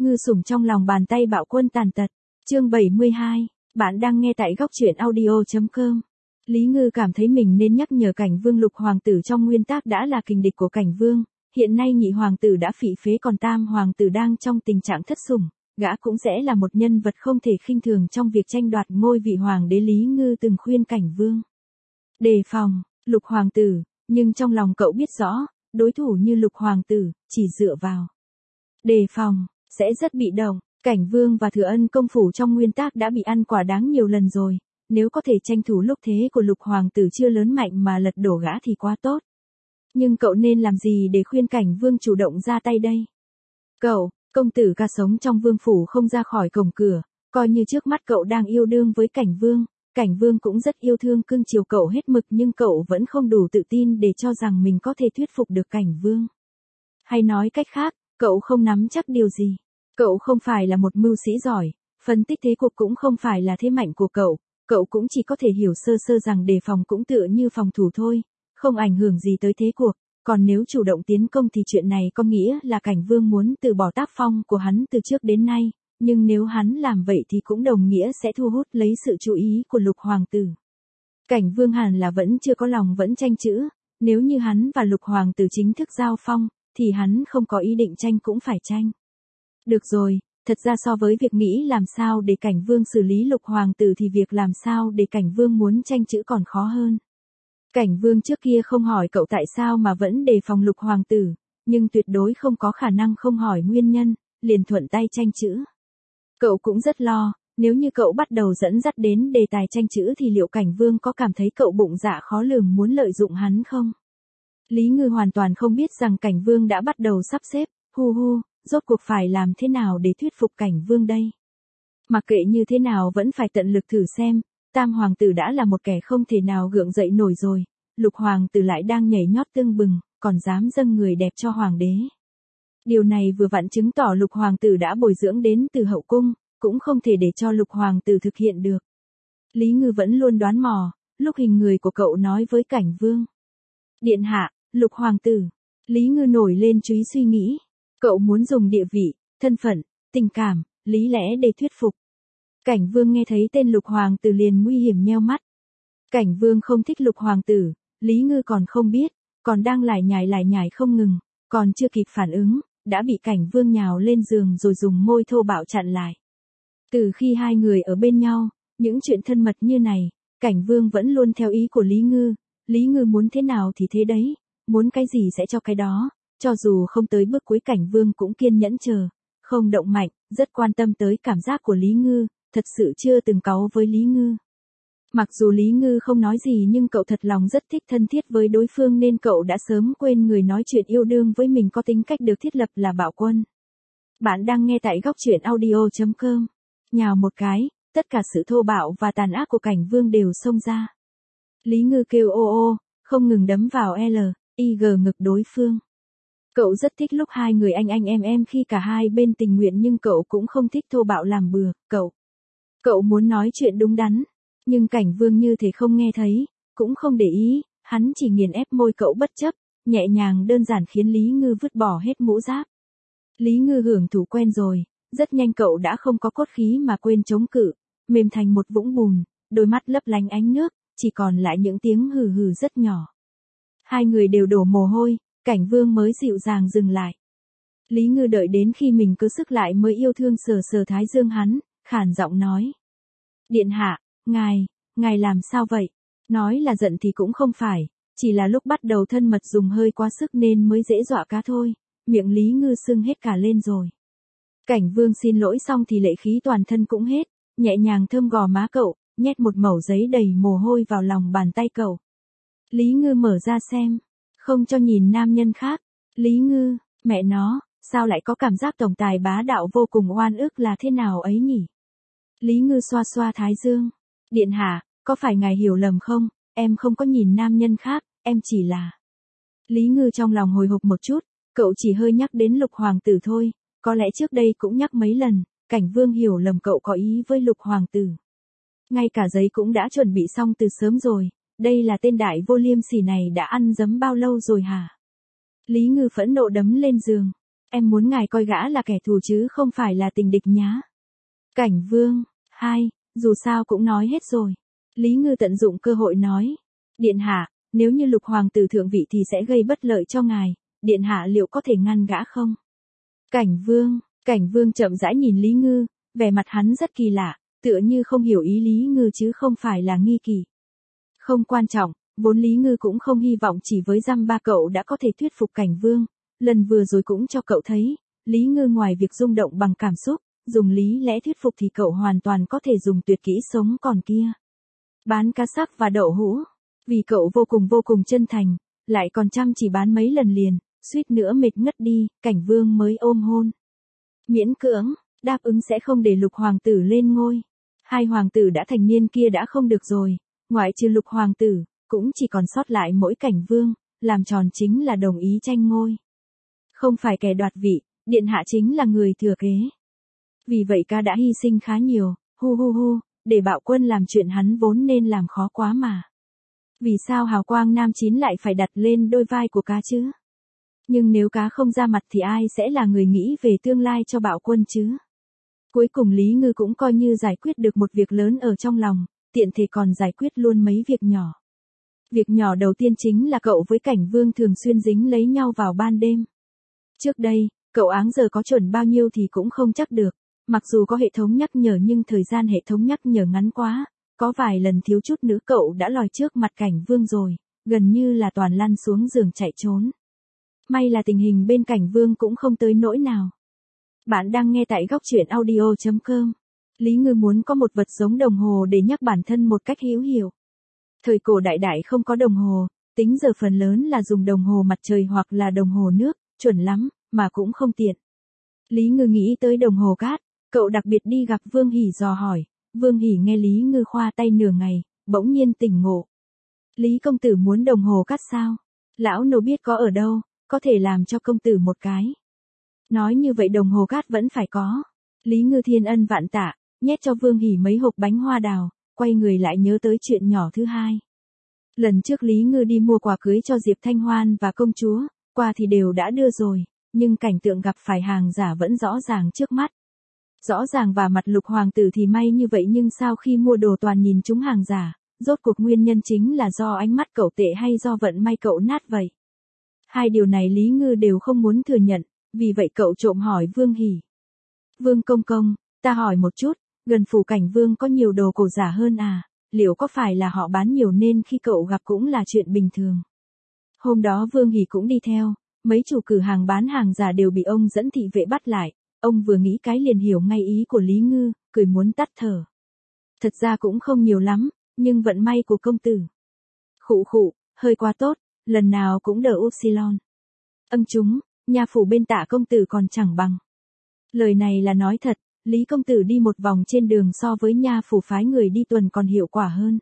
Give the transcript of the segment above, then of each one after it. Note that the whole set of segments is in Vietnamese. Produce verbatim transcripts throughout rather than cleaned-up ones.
Ngư sủng trong lòng bàn tay bạo quân tàn tật. Chương bảy mươi hai, bạn đang nghe tại góc truyện audio chấm com. Lý Ngư cảm thấy mình nên nhắc nhở Cảnh Vương Lục hoàng tử trong nguyên tác đã là kình địch của Cảnh Vương, hiện nay nhị hoàng tử đã phỉ phế còn tam hoàng tử đang trong tình trạng thất sủng, gã cũng sẽ là một nhân vật không thể khinh thường trong việc tranh đoạt ngôi vị hoàng đế. Lý Ngư từng khuyên Cảnh Vương đề phòng Lục hoàng tử, nhưng trong lòng cậu biết rõ, đối thủ như Lục hoàng tử, chỉ dựa vào đề phòng sẽ rất bị động. Cảnh Vương và Thừa Ân công phủ trong nguyên tác đã bị ăn quả đáng nhiều lần rồi, nếu có thể tranh thủ lúc thế của Lục hoàng tử chưa lớn mạnh mà lật đổ gã thì quá tốt. Nhưng cậu nên làm gì để khuyên Cảnh Vương chủ động ra tay đây? Cậu, công tử ca sống trong vương phủ không ra khỏi cổng cửa, coi như trước mắt cậu đang yêu đương với Cảnh Vương, Cảnh Vương cũng rất yêu thương cưng chiều cậu hết mực, nhưng cậu vẫn không đủ tự tin để cho rằng mình có thể thuyết phục được Cảnh Vương. Hay nói cách khác, cậu không nắm chắc điều gì. Cậu không phải là một mưu sĩ giỏi, phân tích thế cuộc cũng không phải là thế mạnh của cậu, cậu cũng chỉ có thể hiểu sơ sơ rằng đề phòng cũng tựa như phòng thủ thôi, không ảnh hưởng gì tới thế cuộc, còn nếu chủ động tiến công thì chuyện này có nghĩa là Cảnh Vương muốn từ bỏ tác phong của hắn từ trước đến nay, nhưng nếu hắn làm vậy thì cũng đồng nghĩa sẽ thu hút lấy sự chú ý của Lục hoàng tử. Cảnh Vương hẳn là vẫn chưa có lòng vẫn tranh chữ, nếu như hắn và Lục hoàng tử chính thức giao phong, thì hắn không có ý định tranh cũng phải tranh. Được rồi, thật ra so với việc nghĩ làm sao để Cảnh Vương xử lý Lục hoàng tử thì việc làm sao để Cảnh Vương muốn tranh chữ còn khó hơn. Cảnh Vương trước kia không hỏi cậu tại sao mà vẫn đề phòng Lục hoàng tử, nhưng tuyệt đối không có khả năng không hỏi nguyên nhân, liền thuận tay tranh chữ. Cậu cũng rất lo, nếu như cậu bắt đầu dẫn dắt đến đề tài tranh chữ thì liệu Cảnh Vương có cảm thấy cậu bụng dạ khó lường muốn lợi dụng hắn không? Lý Ngư hoàn toàn không biết rằng Cảnh Vương đã bắt đầu sắp xếp, hu hu, rốt cuộc phải làm thế nào để thuyết phục Cảnh Vương đây? Mặc kệ như thế nào vẫn phải tận lực thử xem, tam hoàng tử đã là một kẻ không thể nào gượng dậy nổi rồi, Lục hoàng tử lại đang nhảy nhót tưng bừng, còn dám dâng người đẹp cho hoàng đế. Điều này vừa vặn chứng tỏ Lục hoàng tử đã bồi dưỡng đến từ hậu cung, cũng không thể để cho Lục hoàng tử thực hiện được. Lý Ngư vẫn luôn đoán mò, lúc hình người của cậu nói với Cảnh Vương. Điện hạ, Lục hoàng tử. Lý Ngư nổi lên chú ý suy nghĩ. Cậu muốn dùng địa vị, thân phận, tình cảm, lý lẽ để thuyết phục. Cảnh Vương nghe thấy tên Lục hoàng tử liền nguy hiểm nheo mắt. Cảnh Vương không thích Lục hoàng tử, Lý Ngư còn không biết, còn đang lải nhải lải nhải không ngừng, còn chưa kịp phản ứng, đã bị Cảnh Vương nhào lên giường rồi dùng môi thô bạo chặn lại. Từ khi hai người ở bên nhau, những chuyện thân mật như này, Cảnh Vương vẫn luôn theo ý của Lý Ngư, Lý Ngư muốn thế nào thì thế đấy, muốn cái gì sẽ cho cái đó, cho dù không tới bước cuối Cảnh Vương cũng kiên nhẫn chờ, không động mạnh, rất quan tâm tới cảm giác của Lý Ngư, thật sự chưa từng cáu với Lý Ngư. Mặc dù Lý Ngư không nói gì nhưng cậu thật lòng rất thích thân thiết với đối phương nên cậu đã sớm quên người nói chuyện yêu đương với mình có tính cách được thiết lập là bạo quân. Bạn đang nghe tại góc truyện audio chấm com. Nhào một cái, tất cả sự thô bạo và tàn ác của Cảnh Vương đều xông ra. Lý Ngư kêu ô ô, không ngừng đấm vào L, I G ngực đối phương. Cậu rất thích lúc hai người anh anh em em khi cả hai bên tình nguyện nhưng cậu cũng không thích thô bạo làm bừa, cậu. Cậu muốn nói chuyện đúng đắn, nhưng Cảnh Vương như thể không nghe thấy, cũng không để ý, hắn chỉ nghiền ép môi cậu bất chấp, nhẹ nhàng đơn giản khiến Lý Ngư vứt bỏ hết mũ giáp. Lý Ngư hưởng thụ quen rồi, rất nhanh cậu đã không có cốt khí mà quên chống cự, mềm thành một vũng bùn, đôi mắt lấp lánh ánh nước, chỉ còn lại những tiếng hừ hừ rất nhỏ. Hai người đều đổ mồ hôi, Cảnh Vương mới dịu dàng dừng lại. Lý Ngư đợi đến khi mình cứ sức lại mới yêu thương sờ sờ thái dương hắn, khàn giọng nói. Điện hạ, ngài, ngài làm sao vậy? Nói là giận thì cũng không phải, chỉ là lúc bắt đầu thân mật dùng hơi quá sức nên mới dễ dọa cá thôi, miệng Lý Ngư sưng hết cả lên rồi. Cảnh Vương xin lỗi xong thì lệ khí toàn thân cũng hết, nhẹ nhàng thơm gò má cậu, nhét một mẩu giấy đầy mồ hôi vào lòng bàn tay cậu. Lý Ngư mở ra xem, không cho nhìn nam nhân khác. Lý Ngư, mẹ nó, sao lại có cảm giác tổng tài bá đạo vô cùng oan ức là thế nào ấy nhỉ? Lý Ngư xoa xoa thái dương. Điện hạ, có phải ngài hiểu lầm không, em không có nhìn nam nhân khác, em chỉ là... Lý Ngư trong lòng hồi hộp một chút, cậu chỉ hơi nhắc đến Lục hoàng tử thôi, có lẽ trước đây cũng nhắc mấy lần, Cảnh Vương hiểu lầm cậu có ý với Lục hoàng tử. Ngay cả giấy cũng đã chuẩn bị xong từ sớm rồi, đây là tên đại vô liêm sỉ này đã ăn dấm bao lâu rồi hả? Lý Ngư phẫn nộ đấm lên giường. Em muốn ngài coi gã là kẻ thù chứ không phải là tình địch nhá. Cảnh Vương, hai, dù sao cũng nói hết rồi. Lý Ngư tận dụng cơ hội nói. Điện hạ, nếu như Lục hoàng tử thượng vị thì sẽ gây bất lợi cho ngài, điện hạ liệu có thể ngăn gã không? Cảnh Vương, Cảnh Vương chậm rãi nhìn Lý Ngư, vẻ mặt hắn rất kỳ lạ, tựa như không hiểu ý Lý Ngư chứ không phải là nghi kỳ. Không quan trọng, vốn Lý Ngư cũng không hy vọng chỉ với dăm ba cậu đã có thể thuyết phục Cảnh Vương, lần vừa rồi cũng cho cậu thấy, Lý Ngư ngoài việc rung động bằng cảm xúc, dùng lý lẽ thuyết phục thì cậu hoàn toàn có thể dùng tuyệt kỹ sống còn kia. Bán cá sắc và đậu hũ, vì cậu vô cùng vô cùng chân thành, lại còn chăm chỉ bán mấy lần liền, suýt nữa mệt ngất đi, Cảnh Vương mới ôm hôn. Miễn cưỡng, đáp ứng sẽ không để Lục hoàng tử lên ngôi. Hai hoàng tử đã thành niên kia đã không được rồi, ngoại trừ Lục hoàng tử, cũng chỉ còn sót lại mỗi Cảnh Vương, làm tròn chính là đồng ý tranh ngôi. Không phải kẻ đoạt vị, điện hạ chính là người thừa kế. Vì vậy ca đã hy sinh khá nhiều, hu hu hu, để Bạo Quân làm chuyện hắn vốn nên làm khó quá mà. Vì sao hào quang nam chín lại phải đặt lên đôi vai của cá chứ? Nhưng nếu cá không ra mặt thì ai sẽ là người nghĩ về tương lai cho Bạo Quân chứ? Cuối cùng Lý Ngư cũng coi như giải quyết được một việc lớn ở trong lòng, tiện thể còn giải quyết luôn mấy việc nhỏ. Việc nhỏ đầu tiên chính là cậu với Cảnh Vương thường xuyên dính lấy nhau vào ban đêm. Trước đây, cậu áng giờ có chuẩn bao nhiêu thì cũng không chắc được, mặc dù có hệ thống nhắc nhở nhưng thời gian hệ thống nhắc nhở ngắn quá, có vài lần thiếu chút nữa cậu đã lòi trước mặt Cảnh Vương rồi, gần như là toàn lăn xuống giường chạy trốn. May là tình hình bên Cảnh Vương cũng không tới nỗi nào. Bạn đang nghe tại góc truyện audio chấm com. Lý Ngư muốn có một vật giống đồng hồ để nhắc bản thân một cách hữu hiệu. Thời cổ đại đại không có đồng hồ, tính giờ phần lớn là dùng đồng hồ mặt trời hoặc là đồng hồ nước, chuẩn lắm, mà cũng không tiện. Lý Ngư nghĩ tới đồng hồ cát, cậu đặc biệt đi gặp Vương Hỉ dò hỏi, Vương Hỉ nghe Lý Ngư khoa tay nửa ngày, bỗng nhiên tỉnh ngộ. Lý công tử muốn đồng hồ cát sao? Lão nô biết có ở đâu, có thể làm cho công tử một cái. Nói như vậy đồng hồ cát vẫn phải có. Lý Ngư thiên ân vạn tạ, nhét cho Vương Hỉ mấy hộp bánh hoa đào, quay người lại nhớ tới chuyện nhỏ thứ hai. Lần trước Lý Ngư đi mua quà cưới cho Diệp Thanh Hoan và công chúa, quà thì đều đã đưa rồi, nhưng cảnh tượng gặp phải hàng giả vẫn rõ ràng trước mắt. Rõ ràng và mặt Lục hoàng tử thì may như vậy nhưng sau khi mua đồ toàn nhìn chúng hàng giả, rốt cuộc nguyên nhân chính là do ánh mắt cậu tệ hay do vận may cậu nát vậy. Hai điều này Lý Ngư đều không muốn thừa nhận, vì vậy cậu trộm hỏi Vương Hỉ. Vương công công, ta hỏi một chút, gần phủ Cảnh Vương có nhiều đồ cổ giả hơn à, liệu có phải là họ bán nhiều nên khi cậu gặp cũng là chuyện bình thường. Hôm đó Vương Hỉ cũng đi theo, mấy chủ cửa hàng bán hàng giả đều bị ông dẫn thị vệ bắt lại, ông vừa nghĩ cái liền hiểu ngay ý của Lý Ngư, cười muốn tắt thở. Thật ra cũng không nhiều lắm, nhưng vận may của công tử. Khụ khụ, hơi quá tốt, lần nào cũng đỡ upsilon. Âng chúng, nhà phủ bên Tạ công tử còn chẳng bằng. Lời này là nói thật, Lý công tử đi một vòng trên đường so với nha phủ phái người đi tuần còn hiệu quả hơn.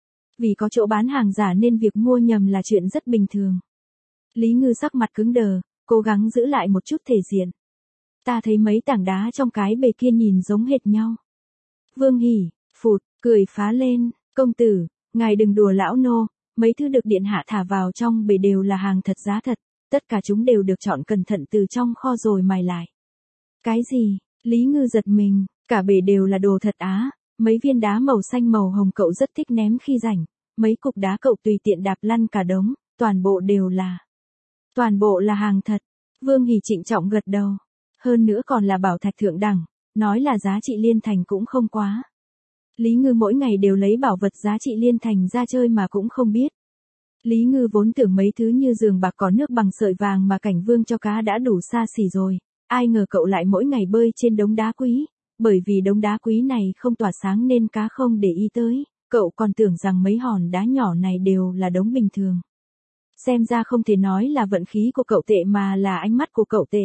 Vì có chỗ bán hàng giả nên việc mua nhầm là chuyện rất bình thường. Lý Ngư sắc mặt cứng đờ, cố gắng giữ lại một chút thể diện. Ta thấy mấy tảng đá trong cái bề kia nhìn giống hệt nhau. Vương Hỉ, phụt, cười phá lên, công tử, ngài đừng đùa lão nô, mấy thứ được điện hạ thả vào trong bề đều là hàng thật giá thật, tất cả chúng đều được chọn cẩn thận từ trong kho rồi mài lại. Cái gì? Lý Ngư giật mình, cả bề đều là đồ thật á, mấy viên đá màu xanh màu hồng cậu rất thích ném khi rảnh, mấy cục đá cậu tùy tiện đạp lăn cả đống, toàn bộ đều là. Toàn bộ là hàng thật. Vương Hỉ trịnh trọng gật đầu. Hơn nữa còn là bảo thạch thượng đẳng, nói là giá trị liên thành cũng không quá. Lý Ngư mỗi ngày đều lấy bảo vật giá trị liên thành ra chơi mà cũng không biết. Lý Ngư vốn tưởng mấy thứ như giường bạc có nước bằng sợi vàng mà Cảnh Vương cho cá đã đủ xa xỉ rồi, ai ngờ cậu lại mỗi ngày bơi trên đống đá quý, bởi vì đống đá quý này không tỏa sáng nên cá không để ý tới, cậu còn tưởng rằng mấy hòn đá nhỏ này đều là đống bình thường. Xem ra không thể nói là vận khí của cậu tệ mà là ánh mắt của cậu tệ.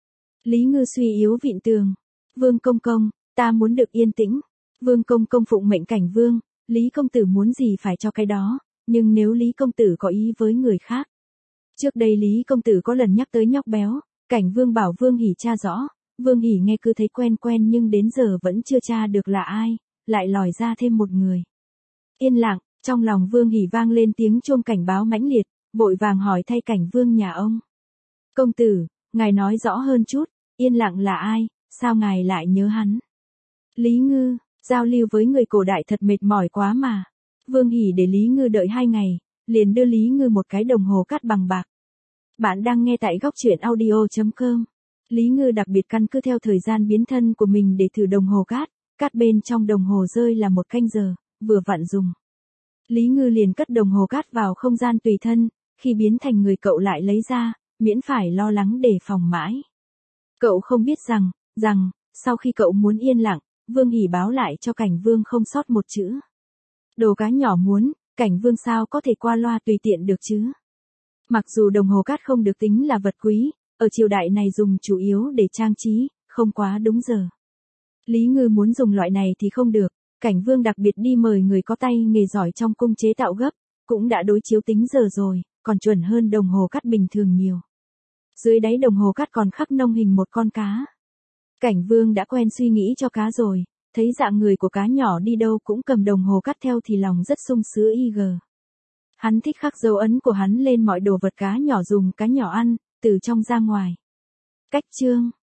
Lý Ngư suy yếu vịn tường. Vương công công, ta muốn được yên tĩnh. Vương công công phụng mệnh Cảnh Vương, Lý công tử muốn gì phải cho cái đó, nhưng nếu Lý công tử có ý với người khác. Trước đây Lý công tử có lần nhắc tới nhóc béo, Cảnh Vương bảo Vương Hỉ tra rõ, Vương Hỉ nghe cứ thấy quen quen nhưng đến giờ vẫn chưa tra được là ai, lại lòi ra thêm một người. Yên lặng, trong lòng Vương Hỉ vang lên tiếng chuông cảnh báo mãnh liệt, vội vàng hỏi thay Cảnh Vương nhà ông. Công tử, ngài nói rõ hơn chút, Yên Lặng là ai, sao ngài lại nhớ hắn? Lý Ngư, giao lưu với người cổ đại thật mệt mỏi quá mà. Vương Hỷ để Lý Ngư đợi hai ngày, liền đưa Lý Ngư một cái đồng hồ cát bằng bạc. Bạn đang nghe tại góc truyện audio.com. Lý Ngư đặc biệt căn cứ theo thời gian biến thân của mình để thử đồng hồ cát, cát bên trong đồng hồ rơi là một canh giờ, vừa vặn dùng. Lý Ngư liền cất đồng hồ cát vào không gian tùy thân, khi biến thành người cậu lại lấy ra, miễn phải lo lắng đề phòng mãi. Cậu không biết rằng, rằng, sau khi cậu muốn yên lặng, Vương Hỷ báo lại cho Cảnh Vương không sót một chữ. Đồ cá nhỏ muốn, Cảnh Vương sao có thể qua loa tùy tiện được chứ? Mặc dù đồng hồ cát không được tính là vật quý, ở triều đại này dùng chủ yếu để trang trí, không quá đúng giờ. Lý Ngư muốn dùng loại này thì không được, Cảnh Vương đặc biệt đi mời người có tay nghề giỏi trong cung chế tạo gấp, cũng đã đối chiếu tính giờ rồi, còn chuẩn hơn đồng hồ cát bình thường nhiều. Dưới đáy đồng hồ cát còn khắc nông hình một con cá. Cảnh Vương đã quen suy nghĩ cho cá rồi, thấy dạng người của cá nhỏ đi đâu cũng cầm đồng hồ cát theo thì lòng rất sung sướng y gờ. Hắn thích khắc dấu ấn của hắn lên mọi đồ vật cá nhỏ dùng cá nhỏ ăn, từ trong ra ngoài. Cách chương